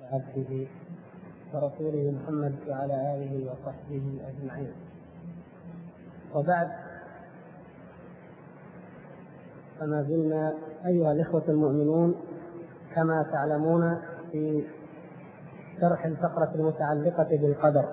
عبده ورسوله محمد وعلى آله وصحبه أجمعين. وبعد، فما زلنا أيها الإخوة المؤمنون كما تعلمون في شرح الفقرة المتعلقة بالقدر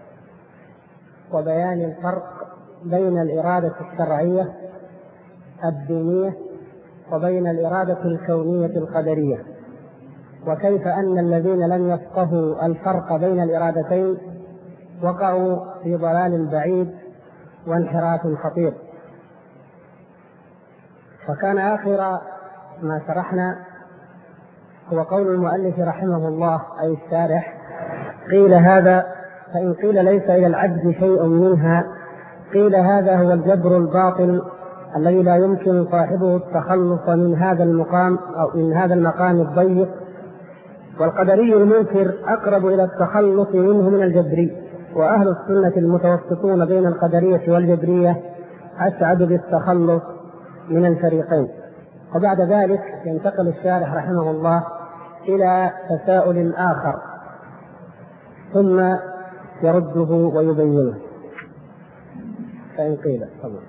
وبيان الفرق بين الإرادة الشرعية الدينية وبين الإرادة الكونية القدرية، وكيف أن الذين لم يفقهوا الفرق بين الإرادتين وقعوا في ضلال بعيد وانحراف خطير. وكان آخر ما شرحنا هو قول المؤلف رحمه الله أي الشارح: قيل هذا، فإن قيل ليس إلى العبد شيء منها قيل هذا هو الجبر الباطل الذي لا يمكن صاحبه التخلص من هذا المقام أو من هذا المقام الضيق. والقدري المنكر أقرب إلى التخلص منه من الجبري، وأهل السنة المتوسطون بين القدرية والجبرية أسعد بالتخلص من الفريقين. وبعد ذلك ينتقل الشارح رحمه الله إلى تساؤل آخر ثم يرده ويبينه. فإن قيل طبعا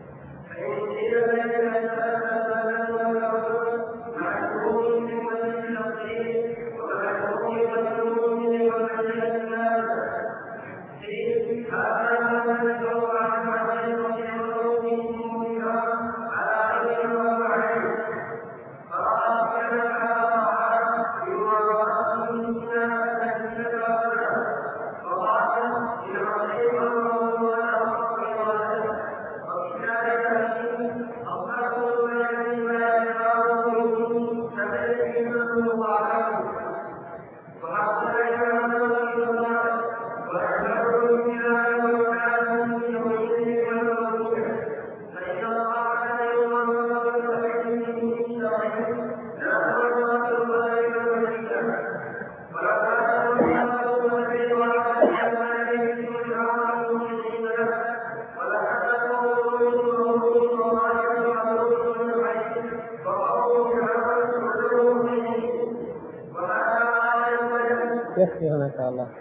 يكفي هنا إن شاء الله.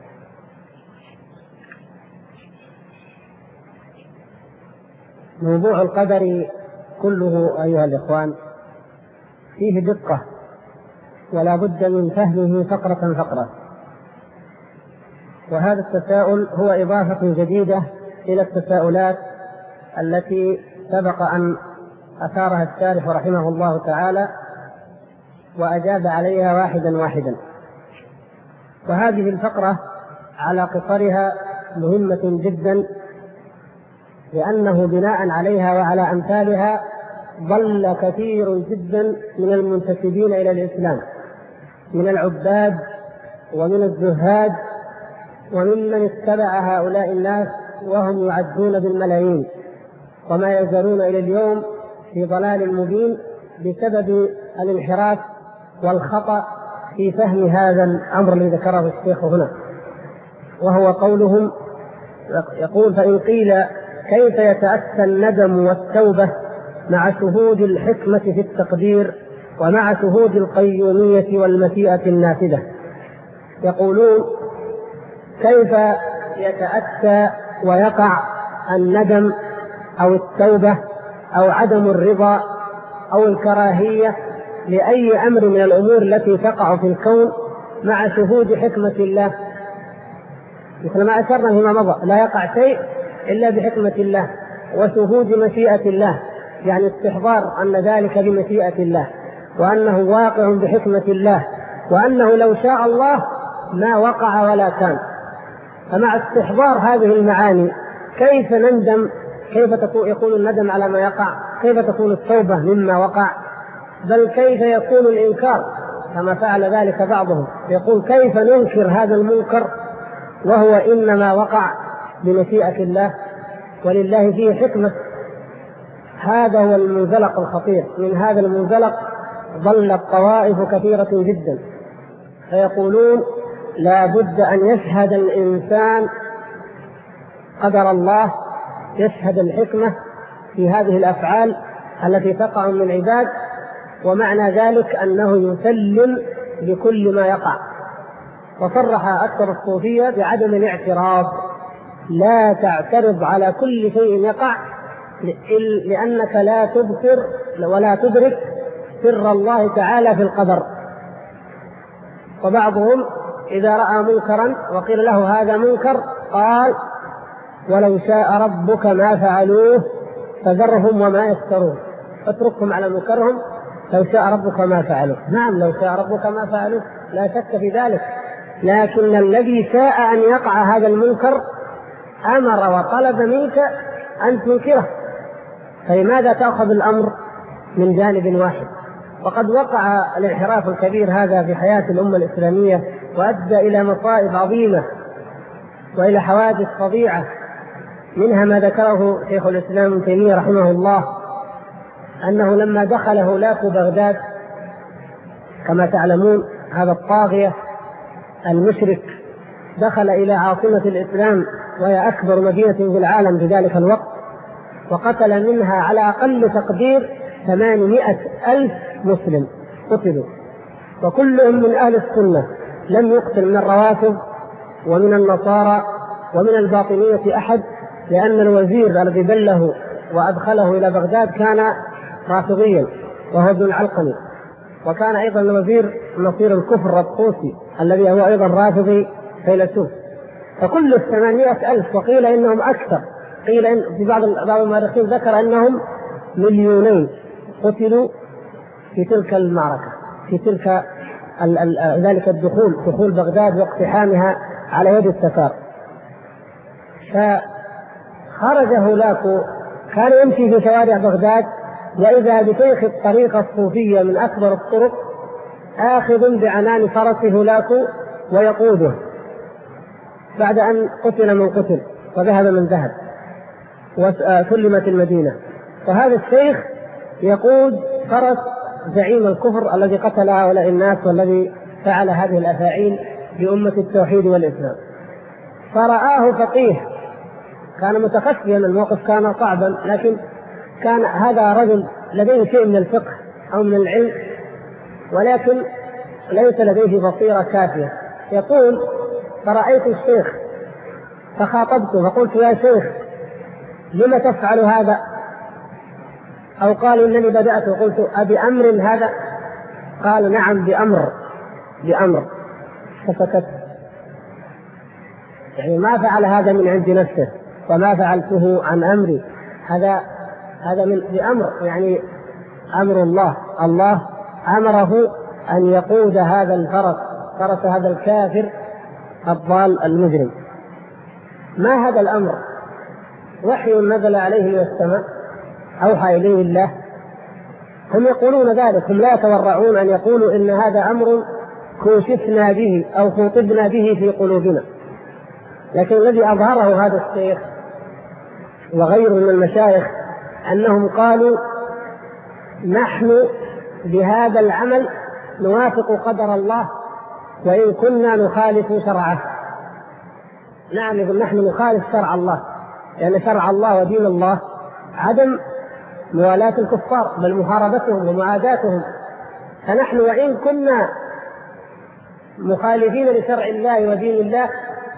موضوع القدر كله أيها الإخوان فيه دقة ولا بد من فهمه فقرة فقرة، وهذا التساؤل هو إضافة جديدة إلى التساؤلات التي سبق أن أثارها الشارح رحمه الله تعالى وأجاب عليها واحدا واحدا. وهذه الفقرة على قصرها مهمة جدا، لأنه بناء عليها وعلى أمثالها ضل كثير جدا من المنتسبين إلى الإسلام من العباد ومن الزهاد وممن اتبع هؤلاء الناس وهم يعدون بالملايين، وما يزالون إلى اليوم في ضلال مبين بسبب الانحراف والخطأ في فهم هذا الأمر الذي ذكره الشيخ هنا، وهو قولهم يقول: فإن قيل كيف يتأتى الندم والتوبة مع شهود الحكمة في التقدير ومع شهود القيومية والمشيئة النافذة؟ يقولون كيف يتأتى ويقع الندم أو التوبة أو عدم الرضا أو الكراهية لأي أمر من الأمور التي تقع في الكون مع شهود حكمة الله؟ مثل ما أشرنا فيما مضى، لا يقع شيء إلا بحكمة الله وشهود مشيئة الله، يعني استحضار أن ذلك بمشيئة الله وأنه واقع بحكمة الله وأنه لو شاء الله ما وقع ولا كان. فمع استحضار هذه المعاني كيف نندم؟ كيف يكون الندم على ما يقع؟ كيف تكون التوبة مما وقع؟ بل كيف يكون الإنكار كما فعل ذلك بعضهم، يقول كيف ننكر هذا المنكر وهو إنما وقع بمشيئة الله ولله فيه حكمة؟ هذا هو المنزلق الخطير. من هذا المنزلق ضلت طوائف كثيرة جدا، فيقولون لا بد أن يشهد الإنسان قدر الله، يشهد الحكمة في هذه الأفعال التي تقع من العباد، ومعنى ذلك أنه يسلم بكل ما يقع وصرح أكثر الصوفية بعدم الاعتراض، لا تعترض على كل شيء يقع لأنك لا تبصر ولا تدرك سر الله تعالى في القدر. وبعضهم إذا رأى منكرا وقيل له هذا منكر قال ولو شاء ربك ما فعلوه فذرهم وما يفترون، اتركهم على منكرهم، لو شاء ربك ما فعلوه. نعم لو شاء ربك ما فعلوه لا شك في ذلك، لكن الذي شاء أن يقع هذا المنكر أمر وطلب منك أن تنكره، فلماذا تأخذ الأمر من جانب واحد؟ وقد وقع الانحراف الكبير هذا في حياة الأمة الإسلامية وأدى إلى مصائب عظيمة وإلى حوادث فظيعة، منها ما ذكره شيخ الإسلام ابن تيمية رحمه الله أنه لما دخل هولاك بغداد كما تعلمون هذا الطاغية المشرك دخل إلى عاصمة الإسلام وهي أكبر مدينة في العالم في ذلك الوقت، وقتل منها على أقل تقدير 800,000 مسلم قتلوا، وكلهم من أهل السنة، لم يقتل من الروافض ومن النصارى ومن الباطنية أحد، لأن الوزير الذي بله وأدخله إلى بغداد كان رافضيا وهو ابن العلقمي، وكان أيضا الوزير نصير الكفر الطوسي الذي هو أيضا رافضي فيلسوف. فكل 800,000 وقيل إنهم أكثر، قيل إن في بعض المؤرخين ذكر أنهم 2,000,000 قتلوا في تلك المعركة، في تلك ذلك دخول بغداد واقتحامها على يد التتار. فخرج هولاكو كان يمشي في شوارع بغداد وإذا بشيخ الطريقة الصوفية من أكبر الطرق آخذ بعنان فرس هولاكو ويقوده بعد أن قتل من قتل وذهب من ذهب وسلمت المدينة، وهذا الشيخ يقود فرس زعيم الكفر الذي قتل هؤلاء الناس والذي فعل هذه الأفاعيل بأمة التوحيد والإسلام. فرآه فقيه كان متخفيا، الموقف كان صعبا، لكن كان هذا رجل لديه شيء من الفقه أو من العلم ولكن ليس لديه بصيرة كافية. يقول فرأيت الشيخ فخاطبته فقلت يا شيخ لم تفعل هذا؟ أو قال إنني بدأت، وقلت أبي أمر هذا؟ قال نعم بأمر فسكت، يعني ما فعل هذا من عند نفسه وما فعلته عن أمري، هذا من بأمر، يعني أمر الله أمره أن يقود هذا فرس هذا الكافر الضال المجرم. ما هذا الأمر؟ وحي نزل عليه من السماء أوحى إليه الله. هم يقولون ذلك، هم لا يتورعون أن يقولوا إن هذا أمر كوشفنا به أو خطبنا به في قلوبنا. لكن الذي أظهره هذا الشيخ وغيره من المشايخ أنهم قالوا نحن بهذا العمل نوافق قدر الله وإن كنا نخالف شرعه. نعم يقول نحن نخالف شرع الله، لأن شرع الله ودين الله عدم موالاة الكفار بل محاربتهم ومعاداتهم، فنحن وإن كنا مخالفين لشرع الله ودين الله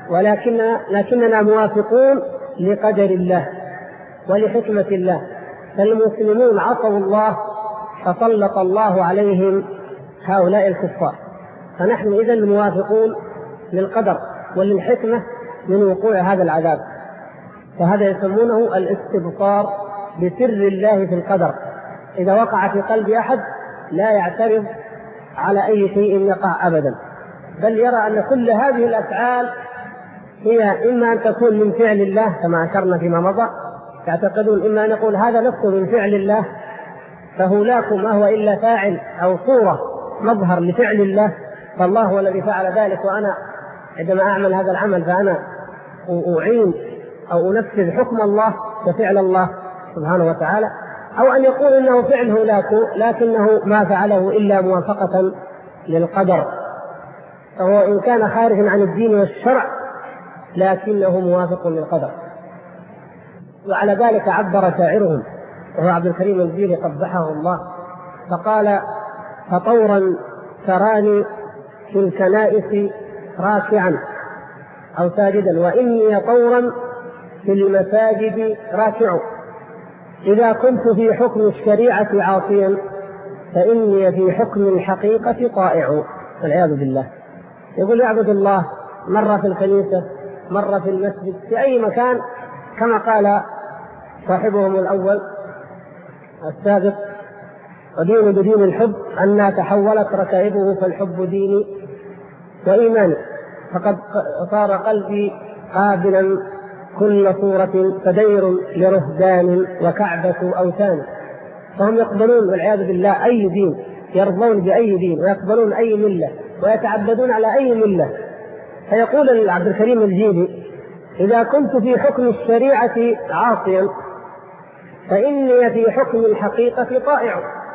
لكننا موافقون لقدر الله ولحكمة الله. فالمسلمون عصوا الله فسلط الله عليهم هؤلاء الكفار، فنحن إذن موافقون للقدر وللحكمة من وقوع هذا العذاب. فهذا يسمونه الاستبصار بسر الله في القدر، إذا وقع في قلب أحد لا يعترض على أي شيء يقع أبدا، بل يرى أن كل هذه الأفعال هي إما أن تكون من فعل الله كما أشرنا فيما مضى، يعتقدون إما أن يقول هذا نفسه من فعل الله فهولاك ما هو إلا فاعل أو صورة مظهر لفعل الله، فالله هو الذي فعل ذلك وأنا عندما أعمل هذا العمل فأنا أعين أو أنفذ حكم الله وفعل الله سبحانه وتعالى. أو أن يقول إنه فعل هولاك لكنه ما فعله إلا موافقة للقدر، فهو إن كان خارجا عن الدين والشرع لكنه موافق للقدر. وعلى ذلك عبر شاعرهم وهو عبد الكريم الجيلي قبحه الله فقال فطورا تراني في الكنائس راكعا أو ساجدا، وإني طورا في المساجد راكع. إذا كنت في حكم الشريعة عاصيا فإني في حكم الحقيقة طائع، والعياذ بالله. يقول يعبد الله مرة في الكنيسة، مرة في المسجد، في أي مكان، كما قال صاحبهم الأول السابق: ودين بدين الحب أنها تحولت ركائبه، فالحب ديني وإيماني، فقد صار قلبي قابلا كل صورة فدير لرهبان وكعبة أوثان. فهم يقبلون والعياذ بالله أي دين، يرضون بأي دين ويقبلون أي ملة ويتعبدون على أي ملة. فيقول عبد الكريم الجيلي: إذا كنت في حكم الشريعة عاصيا فإني في حكم الحقيقة طائع.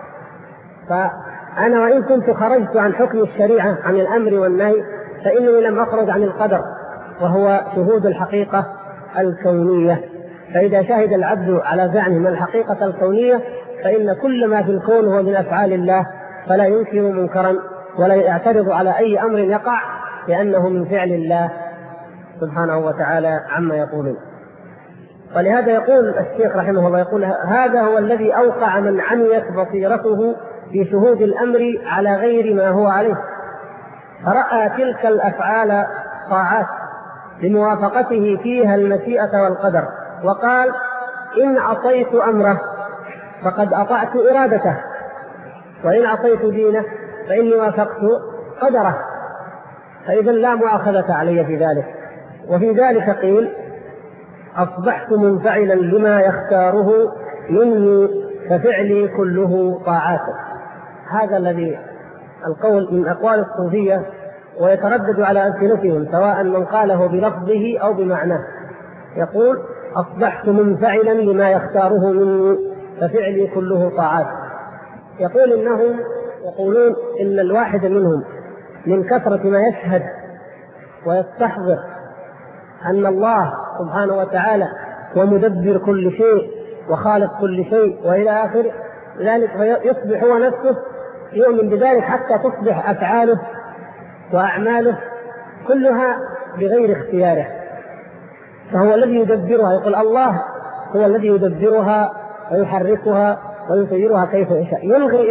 فأنا وإن كنت خرجت عن حكم الشريعة عن الأمر والنهي فإني لم أخرج عن القدر، وهو شهود الحقيقة الكونية. فإذا شهد العبد على زعمه الحقيقة الكونية فإن كل ما في الكون هو من أفعال الله، فلا ينكر منكرا ولا يعترض على أي أمر يقع، لأنه من فعل الله سبحانه وتعالى عما يقولون. ولهذا يقول الشيخ رحمه الله، يقول: هذا هو الذي أوقع من عميت بصيرته في شهود الأمر على غير ما هو عليه، فرأى تلك الأفعال طاعات لموافقته فيها المشيئة والقدر، وقال: إن عصيت أمره فقد أطعت إرادته، وإن عصيت دينه فإني وافقت قدره، فإذا لا مؤاخذة علي في ذلك. وفي ذلك قيل: أصبحت منفعلا لما يختاره مني ففعلي كله طاعاته. هذا الذي القول من أقوال الصوفية، ويتردد على ألسنتهم سواء من قاله بلفظه أو بمعناه. يقول: أصبحت منفعلا لما يختاره مني ففعلي كله طاعات. يقول إنهم يقولون إن الواحد منهم من كثرة ما يشهد ويستحضر أن الله سبحانه وتعالى هو مدبر كل شيء وخالق كل شيء وإلى آخر ذلك، فيصبح هو نفسه يؤمن بذلك، حتى تصبح أفعاله وأعماله كلها بغير اختياره، فهو الذي يدبرها. يقول الله هو الذي يدبرها ويحركها ويسيرها كيف يشاء،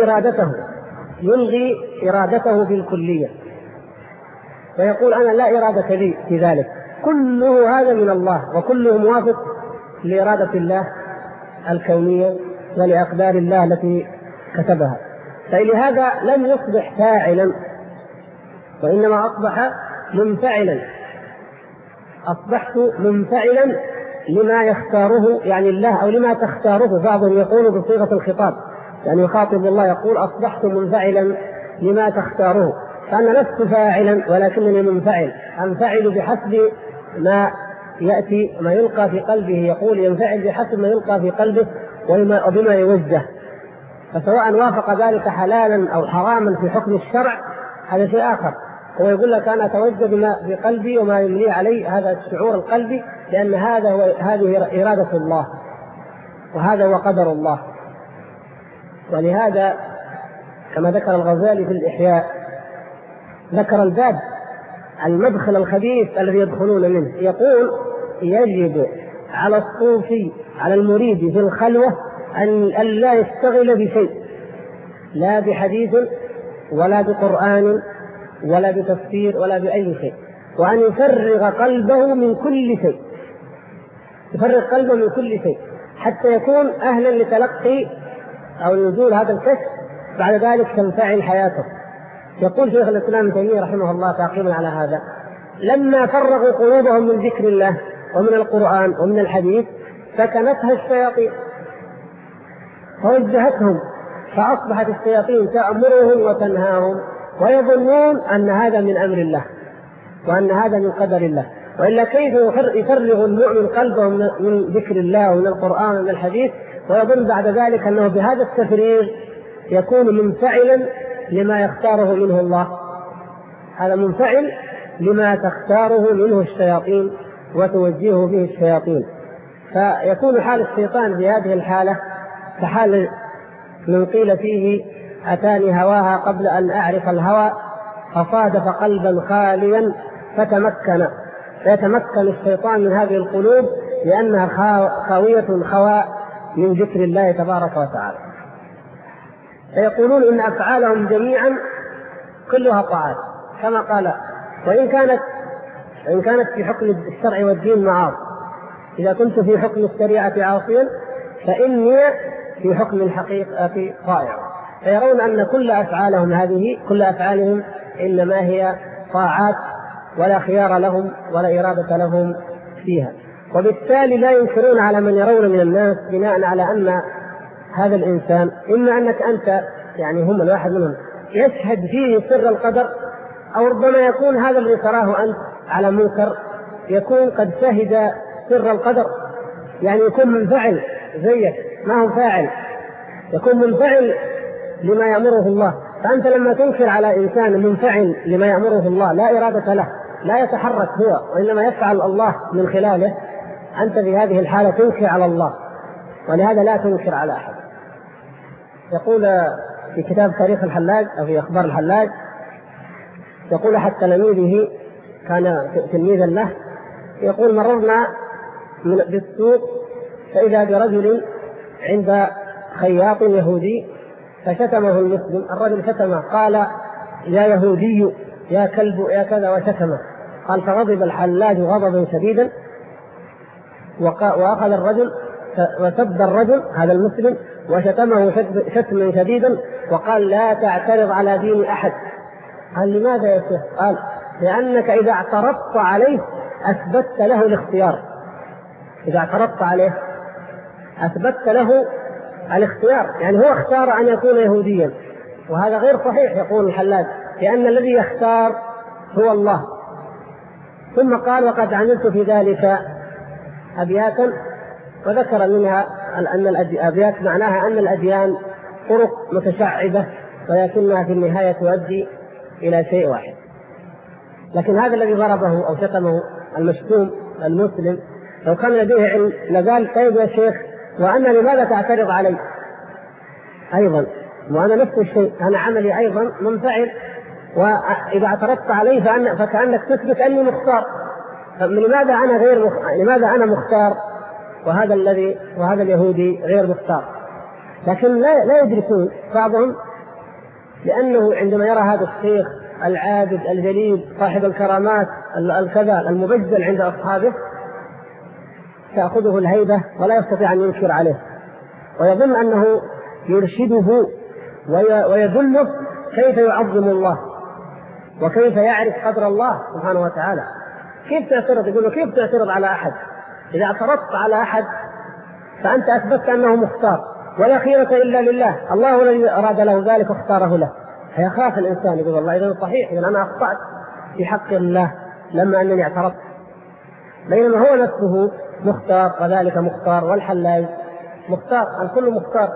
يلغي إرادته بالكلية، ويقول: أنا لا إرادة لي في ذلك، كله هذا من الله، وكله موافق لإرادة الله الكونية ولأقدار الله التي كتبها. فلهذا لم يصبح فاعلا، وإنما أصبح منفعلا. أصبحت منفعلا لما يختاره يعني الله، أو لما تختاره. بعضهم يقول بصيغة الخطاب، يعني يخاطب الله، يقول: أصبحت منفعلا لما تختاره، فأنا لست فاعلا ولكنني منفعل، أنفعل بحسب ما يأتي ما يلقى في قلبه. يقول: ينفعل بحسب ما يلقى في قلبه وبما يوجه، فسواء وافق ذلك حلالا أو حراما في حكم الشرع هذا شيء آخر. هو يقول لك: أنا أتوجه بما بقلبي وما يملي علي، هذا الشعور القلبي، لأن هذه إرادة الله وهذا هو قدر الله. ولهذا كما ذكر الغزالي في الإحياء، ذكر الباب المدخل الخبيث الذي يدخلون منه، يقول: يجب على الصوفي على المريد في الخلوة أن لا يشتغل بشيء، لا بحديث ولا بقرآن ولا بتفسير ولا بأي شيء، وأن يفرغ قلبه من كل شيء، يفرغ قلبه من كل شيء حتى يكون أهلا لتلقي أو نزول هذا الكشف، بعد ذلك تنفعل حياته. يقول شيخ الإسلام ابن تيمية رحمه الله تعقيبا على هذا: لما فرغوا قلوبهم من ذكر الله ومن القرآن ومن الحديث سكنتها الشياطين فوجهتهم، فأصبحت الشياطين تأمرهم وتنهاهم، ويظنون أن هذا من أمر الله وأن هذا من قدر الله. وإلا كيف يفرغ المؤمن قلبه من ذكر الله ومن القرآن ومن الحديث ويظن بعد ذلك أنه بهذا التفريغ يكون منفعلا لما يختاره منه الله؟ هذا منفعل لما تختاره منه الشياطين وتوجهه به الشياطين. فيكون حال الشيطان في هذه الحالة كحال من قيل فيه: أتاني هواها قبل أن أعرف الهوى، فصادف قلبا خاليا فيتمكن الشيطان من هذه القلوب لأنها خاوية خواء من ذكر الله تبارك وتعالى. فيقولون إن أفعالهم جميعا كلها طاعات، كما قال: وإن كانت في حكم الشرع والدين معاصي، إذا كنت في حكم الشريعة عاصيا فإني في حكم الحقيقة طائع. فيرون أن كل أفعالهم إنما هي طاعات، ولا خيار لهم ولا إرادة لهم فيها. وبالتالي لا ينكرون على من يرون من الناس بناء على أن هذا الإنسان إما أنك أنت يعني هم الواحد منهم يشهد فيه سر القدر، أو ربما يكون هذا الذي تراه أنت على منكر يكون قد شهد سر القدر، يعني يكون منفعل زيك ما هو فاعل، يكون منفعل لما يأمره الله. فأنت لما تنكر على إنسان منفعل لما يأمره الله لا إرادة له، لا يتحرك هو وإنما يفعل الله من خلاله، أنت في هذه الحالة تنكر على الله، ولهذا لا تنكر على أحد. يقول في كتاب تاريخ الحلاج أو في أخبار الحلاج، يقول أحد تلاميذه كان تلميذا له، يقول: مررنا بالسوق فإذا برجل عند خياط يهودي فشتمه المسلم. الرجل شتمه، قال: يا يهودي، يا كلب، يا كذا، وشتمه. قال: فغضب الحلاج غضبا شديدا، وأخذ الرجل وسب الرجل هذا المسلم وشتمه شتما شديدا، وقال: لا تعترض على دين أحد. قال: لماذا يا شيخ؟ قال: لأنك إذا اعترضت عليه أثبتت له الاختيار. إذا اعترضت عليه أثبتت له الاختيار، يعني هو اختار أن يكون يهوديا، وهذا غير صحيح يقول الحلاج، لأن الذي يختار هو الله. ثم قال: وقد عملت في ذلك أبياتا، وذكر منها أن الأبيات معناها أن الأديان طرق متشعبة، ولكنها في النهاية تؤدي إلى شيء واحد. لكن هذا الذي ضربه أو شتمه المشتوم المسلم لو كان لديه علم لقال: طيب يا شيخ، وأنا لماذا تعترض علي أيضا؟ وأنا نفس الشيء، أنا عملي أيضا منفعل، وإذا اعترضت عليه فكأنك تثبت أني مختار. لماذا أنا مختار وهذا اليهودي غير مختار؟ لكن لا يدركون بعضهم، لأنه عندما يرى هذا الشيخ العابد الجليل صاحب الكرامات الكذا المبجل عند أصحابه تأخذه الهيبة ولا يستطيع أن ينكر عليه، ويظن أنه يرشده ويدله كيف يعظم الله وكيف يعرف قدر الله سبحانه وتعالى. كيف تعترض؟ يقول له: كيف تعترض على أحد؟ إذا اعترضت على أحد فأنت أثبتت أنه مختار، ولا خيرة إلا لله، الله الذي أراد له ذلك واختاره له. فيخاف الإنسان، يقول: والله إذا صحيح، إذا أنا أخطأت في حق الله لما أنني اعترضت، بينما هو نفسه مختار، وذلك مختار، والحلاج مختار، الكل مختار.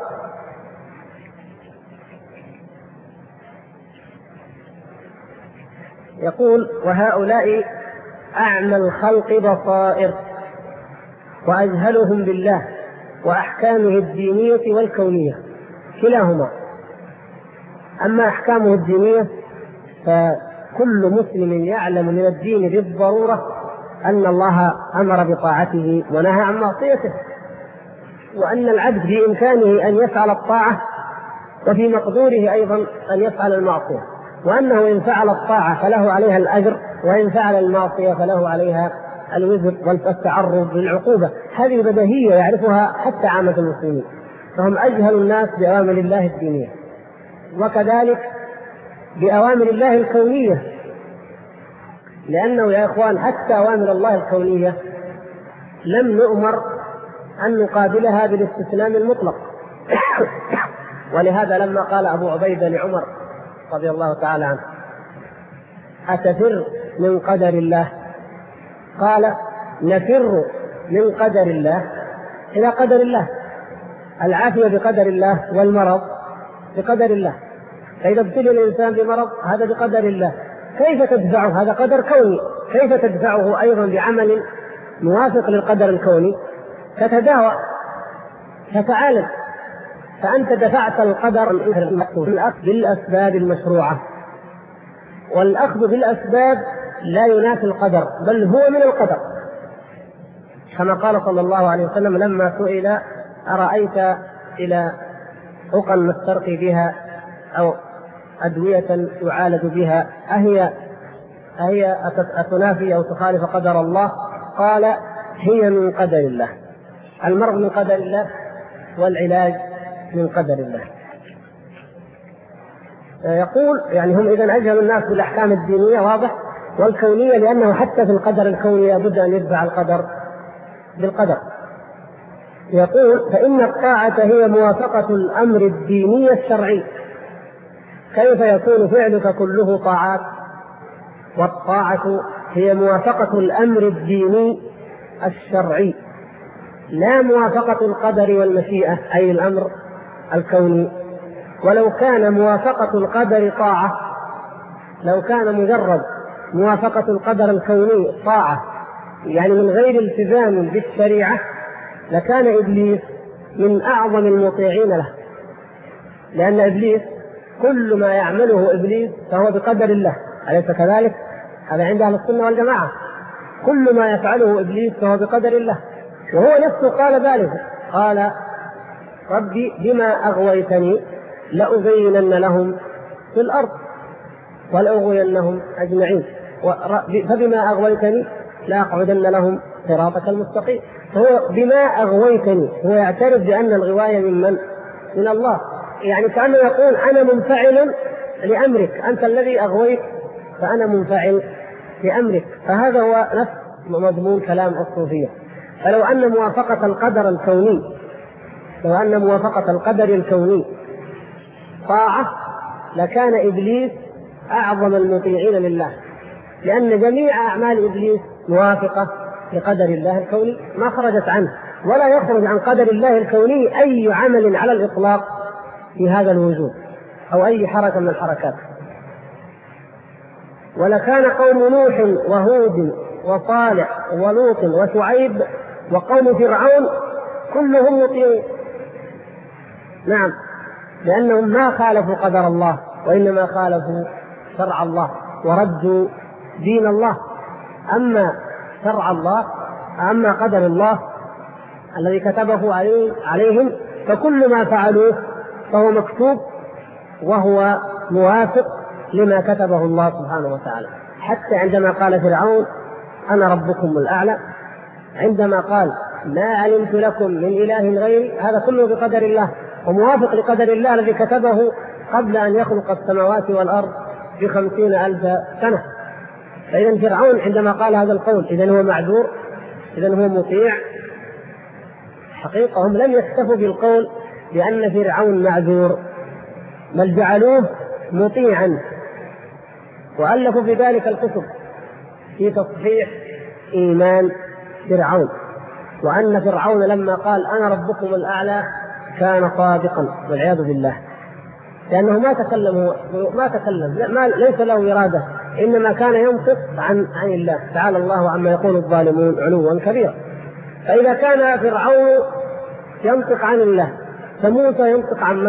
يقول: وهؤلاء أعمى الخلق بصائر، وأجهلهم بالله وأحكامه الدينية والكونية كلاهما. أما أحكامه الدينية فكل مسلم يعلم من الدين بالضرورة أن الله أمر بطاعته ونهى عن معصيته، وأن العبد بإمكانه أن يفعل الطاعة وفي مقدوره أيضا أن يفعل المعصية، وأنه إن فعل الطاعة فله عليها الأجر، وإن فعل المعصية فله عليها الوزر والتعرض للعقوبة. هذه بديهية يعرفها حتى عامة المسلمين، فهم أجهل الناس بأوامر الله الدينية، وكذلك بأوامر الله الكونية، لأنه يا إخوان حتى أوامر الله الكونية لم نؤمر أن نقابلها بالاستسلام المطلق. ولهذا لما قال أبو عبيدة لعمر رضي الله تعالى عنه: أتفر من قدر الله؟ قال: نفر من قدر الله إلى قدر الله. العافية بقدر الله، والمرض بقدر الله. فإذا ابتلي الإنسان بمرض هذا بقدر الله، كيف تدفعه؟ هذا قدر كوني، كيف تدفعه أيضا بعمل موافق للقدر الكوني؟ تتداوى، تتعالج. فأنت دفعت القدر بالأخذ بالأسباب المشروعة، والأخذ بالأسباب لا ينافي القدر، بل هو من القدر، كما قال صلى الله عليه وسلم لما سئل: أرأيت إلى رقى نسترقي بها أو أدوية يعالج بها أهي أتنافي أو تخالف قدر الله؟ قال: هي من قدر الله، المرض من قدر الله والعلاج من قدر الله. يقول يعني هم إذن أجهل الناس بالأحكام الدينية واضح والكونية، لأنه حتى في القدر الكوني لابد أن يتبع القدر بالقدر. يقول: فإن الطاعة هي موافقة الأمر الديني الشرعي. كيف يكون فعلك كله طاعات؟ والطاعة هي موافقة الأمر الديني الشرعي، لا موافقة القدر والمشيئة أي الأمر الكوني. ولو كان موافقة القدر طاعة، لو كان مجرد موافقة القدر الكوني طاعة يعني من غير التزام بالشريعة، لكان إبليس من أعظم المطيعين له، لأن إبليس كل ما يعمله إبليس فهو بقدر الله، أليس كذلك؟ هذا عند أهل السنة والجماعة، كل ما يفعله إبليس فهو بقدر الله. وهو نفسه قال ذلك، قال: ربي بما أغويتني لأزينن لهم في الأرض ولأغوينهم أجمعين، فبما أغويتني لأقعدن لهم صراطك المستقيم. فهو بما أغويتني، هو يعترف بأن الغواية من الله، يعني كأنه يقول: أنا منفعل لأمرك، أنت الذي أغويت فأنا منفعل لأمرك. فهذا هو نفس مضمون كلام الصوفية. فلو أن موافقة القدر الكوني، لو أن موافقة القدر الكوني طاعة، لكان إبليس أعظم المطيعين لله، لأن جميع أعمال إبليس موافقة لقدر الله الكوني ما خرجت عنه، ولا يخرج عن قدر الله الكوني أي عمل على الإطلاق في هذا الوجود أو أي حركة من الحركات. ولكان قوم نوح وهود وصالح ولوط وشعيب وقوم فرعون كلهم مطيعين، نعم، لأنهم ما خالفوا قدر الله، وإنما خالفوا شرع الله وردوا دين الله. أما شرع الله، أما قدر الله الذي كتبه عليهم، فكل ما فعلوه فهو مكتوب وهو موافق لما كتبه الله سبحانه وتعالى. حتى عندما قال فرعون: أنا ربكم الأعلى، عندما قال: ما علمت لكم من إله غيري، هذا كله بقدر الله وموافق لقدر الله الذي كتبه قبل أن يخلق السماوات والأرض ب50,000 سنة. فإذا فرعون عندما قال هذا القول إذن هو معذور، إذن هو مطيع. حقيقة هم لم يكتفوا بالقول بأن فرعون معذور، بل جعلوه مطيعا، وألفوا في ذلك الكتب في تصحيح إيمان فرعون، وأن فرعون لما قال: أنا ربكم الأعلى كان صادقا والعياذ بالله، لأنه ما تكلم ليس له إرادة، إنما كان ينطق عن الله تعالى الله عما يقول الظالمون علوا كبيرا. فإذا كان فرعون ينطق عن الله، فموسى ينطق عن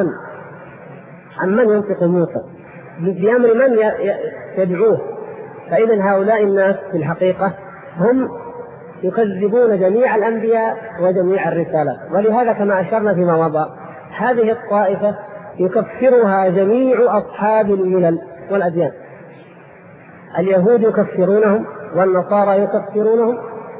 من ينطق موسى؟ بأمر من يدعوه؟ فإذا هؤلاء الناس في الحقيقة هم يكذبون جميع الأنبياء وجميع الرسالات. ولهذا كما أشرنا فيما مضى، هذه الطائفة يكفرها جميع أصحاب الملل والأديان، اليهود يكفرونهم والنصارى يكفرونهم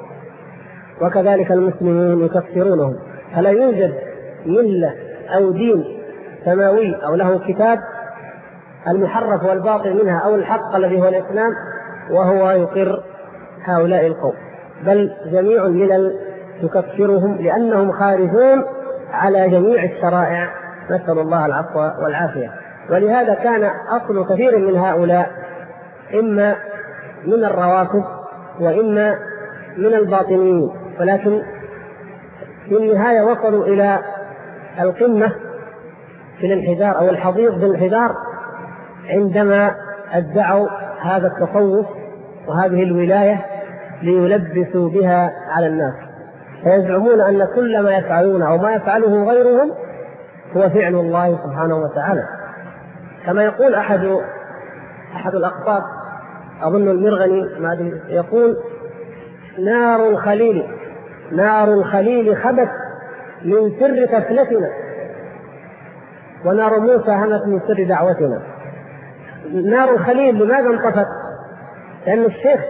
وكذلك المسلمون يكفرونهم. فلا يوجد ملة أو دين سماوي أو له كتاب المحرف والباطل منها أو الحق الذي هو الإسلام وهو يقر هؤلاء القوم، بل جميع الملل تكفرهم لأنهم خارجون على جميع الشرائع، نسأل الله العفو والعافية. ولهذا كان أصل كثير من هؤلاء إما من الروافض وإما من الباطنيين، ولكن في النهاية وصلوا إلى القمة في الانحدار أو الحضيض بالانحدار عندما ادعوا هذا التصوف وهذه الولاية ليلبسوا بها على الناس، فيزعمون أن كل ما يفعلونه أو ما يفعله غيرهم هو فعل الله سبحانه وتعالى. كما يقول أحد الأقطاب أظن المرغني ما أدري يقول: نار الخليل خبت من سر كفلتنا، ونار موسى همت من سر دعوتنا. نار الخليل لماذا انطفت؟ لأن الشيخ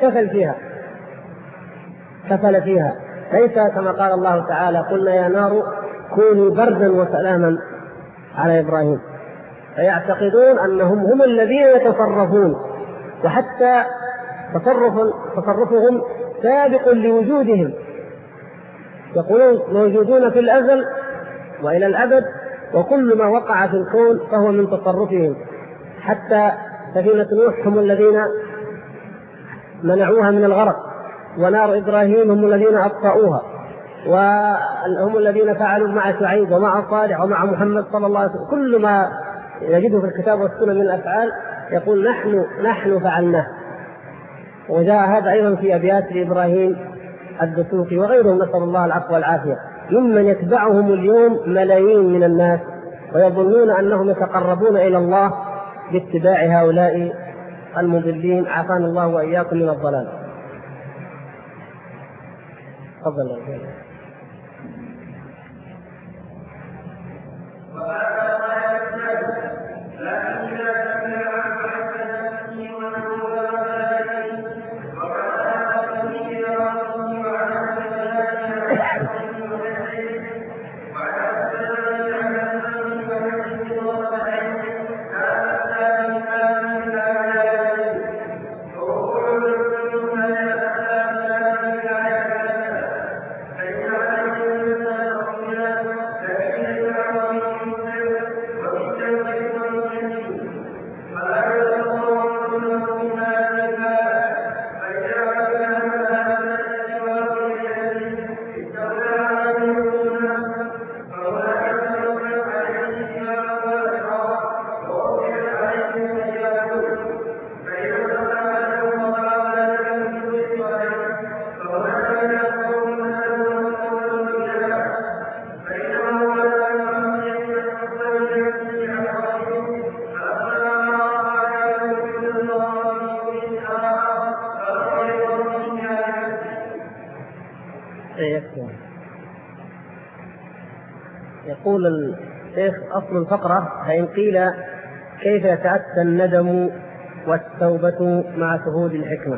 كفل فيها، ليس كما قال الله تعالى: قلنا يا نار كوني بردا وسلاما على إبراهيم. فيعتقدون أنهم هم الذين يتصرفون، وحتى تصرفهم سابق لوجودهم، يقولون موجودون في الأزل وإلى الأبد، وكل ما وقع في الكون فهو من تصرفهم. حتى سفينة نوح هم الذين منعوها من الغرق، ونار إبراهيم هم الذين أطفأوها، وهم الذين فعلوا مع شعيب ومع صالح ومع محمد صلى الله عليه وسلم. كل ما يجده في الكتاب والسنة من الأفعال يقول نحن فعلناه. وجاء هذا أيضا في أبيات لإبراهيم الدسوقي وغيرهم، نسأل الله العفو والعافية، ممن يتبعهم اليوم ملايين من الناس ويظنون أنهم يتقربون إلى الله باتباع هؤلاء المضلين، عافانا الله وإياكم من الضلال. تفضل. يقول الشيخ: أصل الفقرة: فإن قيل كيف يتأتى الندم والتوبة مع شهود الحكمة؟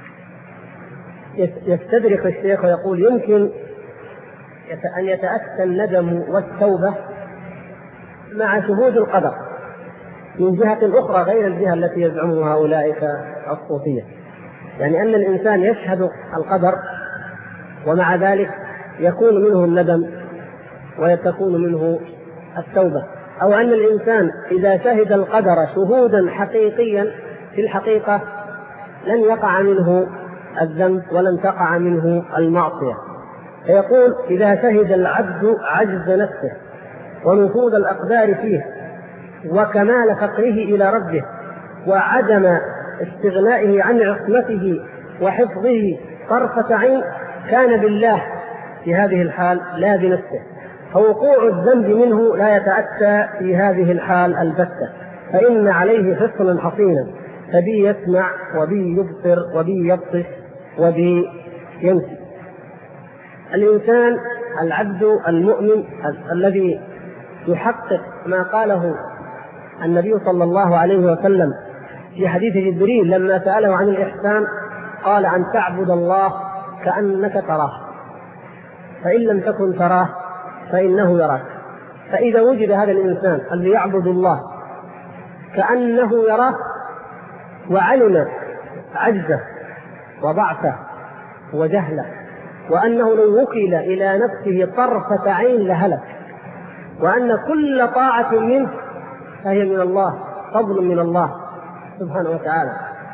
يستدرك الشيخ ويقول: يمكن أن يتأتى الندم والتوبة مع شهود القدر من جهة أخرى غير الجهة التي يزعمها أولئك الصوفية، يعني أن الإنسان يشهد القدر ومع ذلك يكون منه الندم ويتكون منه التوبة، أو أن الإنسان إذا شهد القدر شهودا حقيقيا في الحقيقة لن يقع منه الذنب ولن تقع منه المعصية. فيقول: إذا شهد العبد عجز نفسه ونفوذ الأقدار فيه وكمال فقره إلى ربه وعدم استغنائه عن عصمته وحفظه طرفة عين، كان بالله في هذه الحال لا بنفسه، فوقوع الذنب منه لا يتأتى في هذه الحال البتة، فإن عليه حصنا حصينا، فبي يسمع وبي يبصر وبي يبطش وبي يمشي. الإنسان العبد المؤمن الذي يحقق ما قاله النبي صلى الله عليه وسلم في حديث جبريل لما سأله عن الإحسان، قال: أن تعبد الله كأنك تراه، فإن لم تكن تراه فإنه يراك. فإذا وجد هذا الإنسان الذي يعبد الله كأنه يراه وعلم عجزه وضعفه وجهله، وأنه لو وكل إلى نفسه طرفة عين لهلك، وأن كل طاعة منه فهي من الله، فضل من الله سبحانه وتعالى،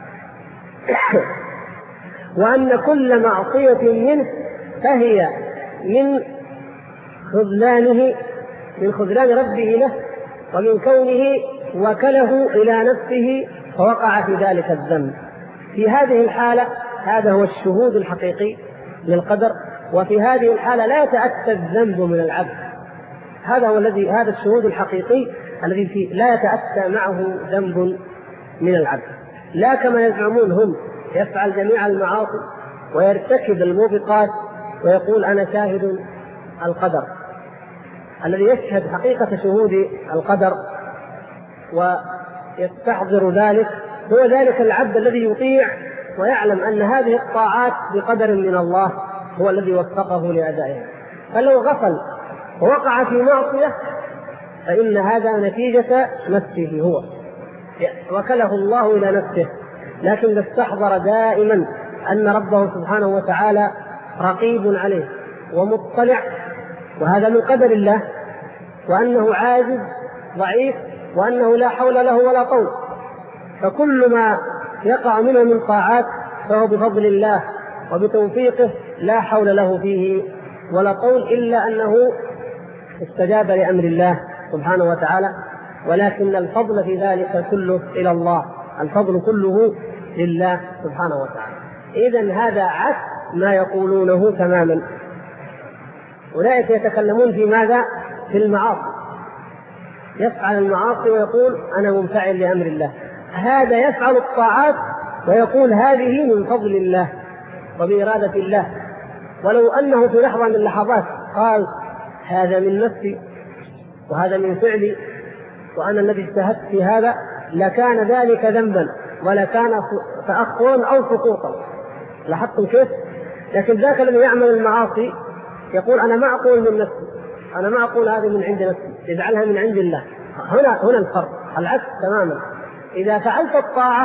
وأن كل معصية منه فهي من خذلان ربه له ومن كونه وكله إلى نفسه فوقع في ذلك الذنب. في هذه الحالة هذا هو الشهود الحقيقي للقدر، وفي هذه الحالة لا يتأتى الذنب من العبد. هذا الشهود الحقيقي الذي لا يتأتى معه ذنب من العبد، لا كما يزعمون هم يفعل جميع المعاصي ويرتكب الموبقات ويقول أنا شاهد القدر. الذي يشهد حقيقة شهود القدر ويستحضر ذلك هو ذلك العبد الذي يطيع ويعلم أن هذه الطاعات بقدر من الله هو الذي وفقه لأدائها. فلو غفل ووقع في معصية فإن هذا نتيجة نفسه، هو وكله الله إلى نفسه. لكن إذا استحضر دائما أن ربه سبحانه وتعالى رقيب عليه ومطلع، وهذا من قدر الله، وأنه عاجز ضعيف، وأنه لا حول له ولا قوة، فكل ما يقع منه من طاعات فهو بفضل الله وبتوفيقه، لا حول له فيه ولا قول، إلا أنه استجاب لأمر الله سبحانه وتعالى. ولكن الفضل في ذلك كله إلى الله، الفضل كله لله سبحانه وتعالى. إذن هذا عكس ما يقولونه تماما. أولئك يتكلمون في ماذا؟ في المعاصي، يفعل المعاصي ويقول أنا منفعل لأمر الله. هذا يفعل الطاعات ويقول هذه من فضل الله وبإرادة الله، ولو أنه في لحظة من اللحظات قال هذا من نفسي وهذا من فعلي وأنا الذي اجتهدت في هذا لكان ذلك ذنبا ولكان تأخرا أو سقوطا. لاحظتم كيف؟ لكن ذاك الذي يعمل المعاصي يقول أنا ما أقول من نفسي، أنا ما أقول هذه من عند نفسي، يجعلها من عند الله. هنا الفرق، العكس تماما. إذا فعلت الطاعة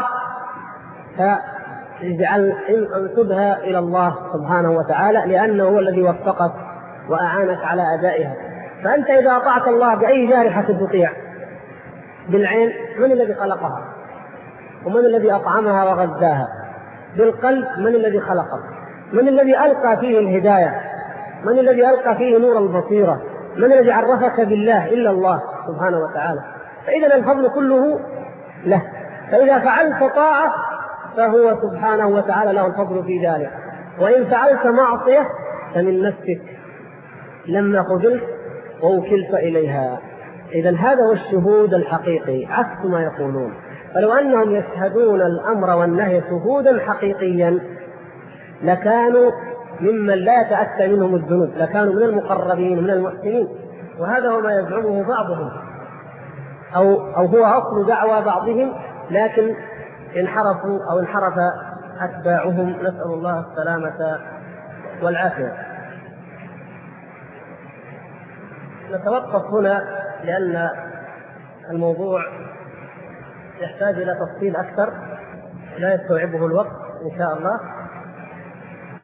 فاجعل انسبها إلى الله سبحانه وتعالى، لأنه هو الذي وفقك وأعانك على أدائها. فأنت إذا أطعت الله بأي جارحة تطيع؟ بالعين، من الذي خلقها؟ ومن الذي أطعمها وغذاها؟ بالقلب، من الذي خلقه؟ من الذي ألقى فيه الهداية؟ من الذي ألقى فيه نور البصيرة؟ من الذي عرفك بالله إلا الله سبحانه وتعالى؟ فإذا الفضل كله له. فإذا فعلت طاعة فهو سبحانه وتعالى له الفضل في ذلك، وإن فعلت معصية فمن نفسك لما قبلت ووكلت إليها. إذن هذا هو الشهود الحقيقي عكس ما يقولون. فلو أنهم يشهدون الأمر والنهي شهودا حقيقيا لكانوا ممن لا يتأتى منهم الذنوب، لكانوا من المقربين من المحسنين. وهذا هو ما يزعمه بعضهم، أو هو أصل دعوى بعضهم، لكن انحرفوا أو انحرف أتباعهم، نسأل الله السلامة والعافية. نتوقف هنا لأن الموضوع يحتاج إلى تفصيل أكثر لا يستوعبه الوقت إن شاء الله.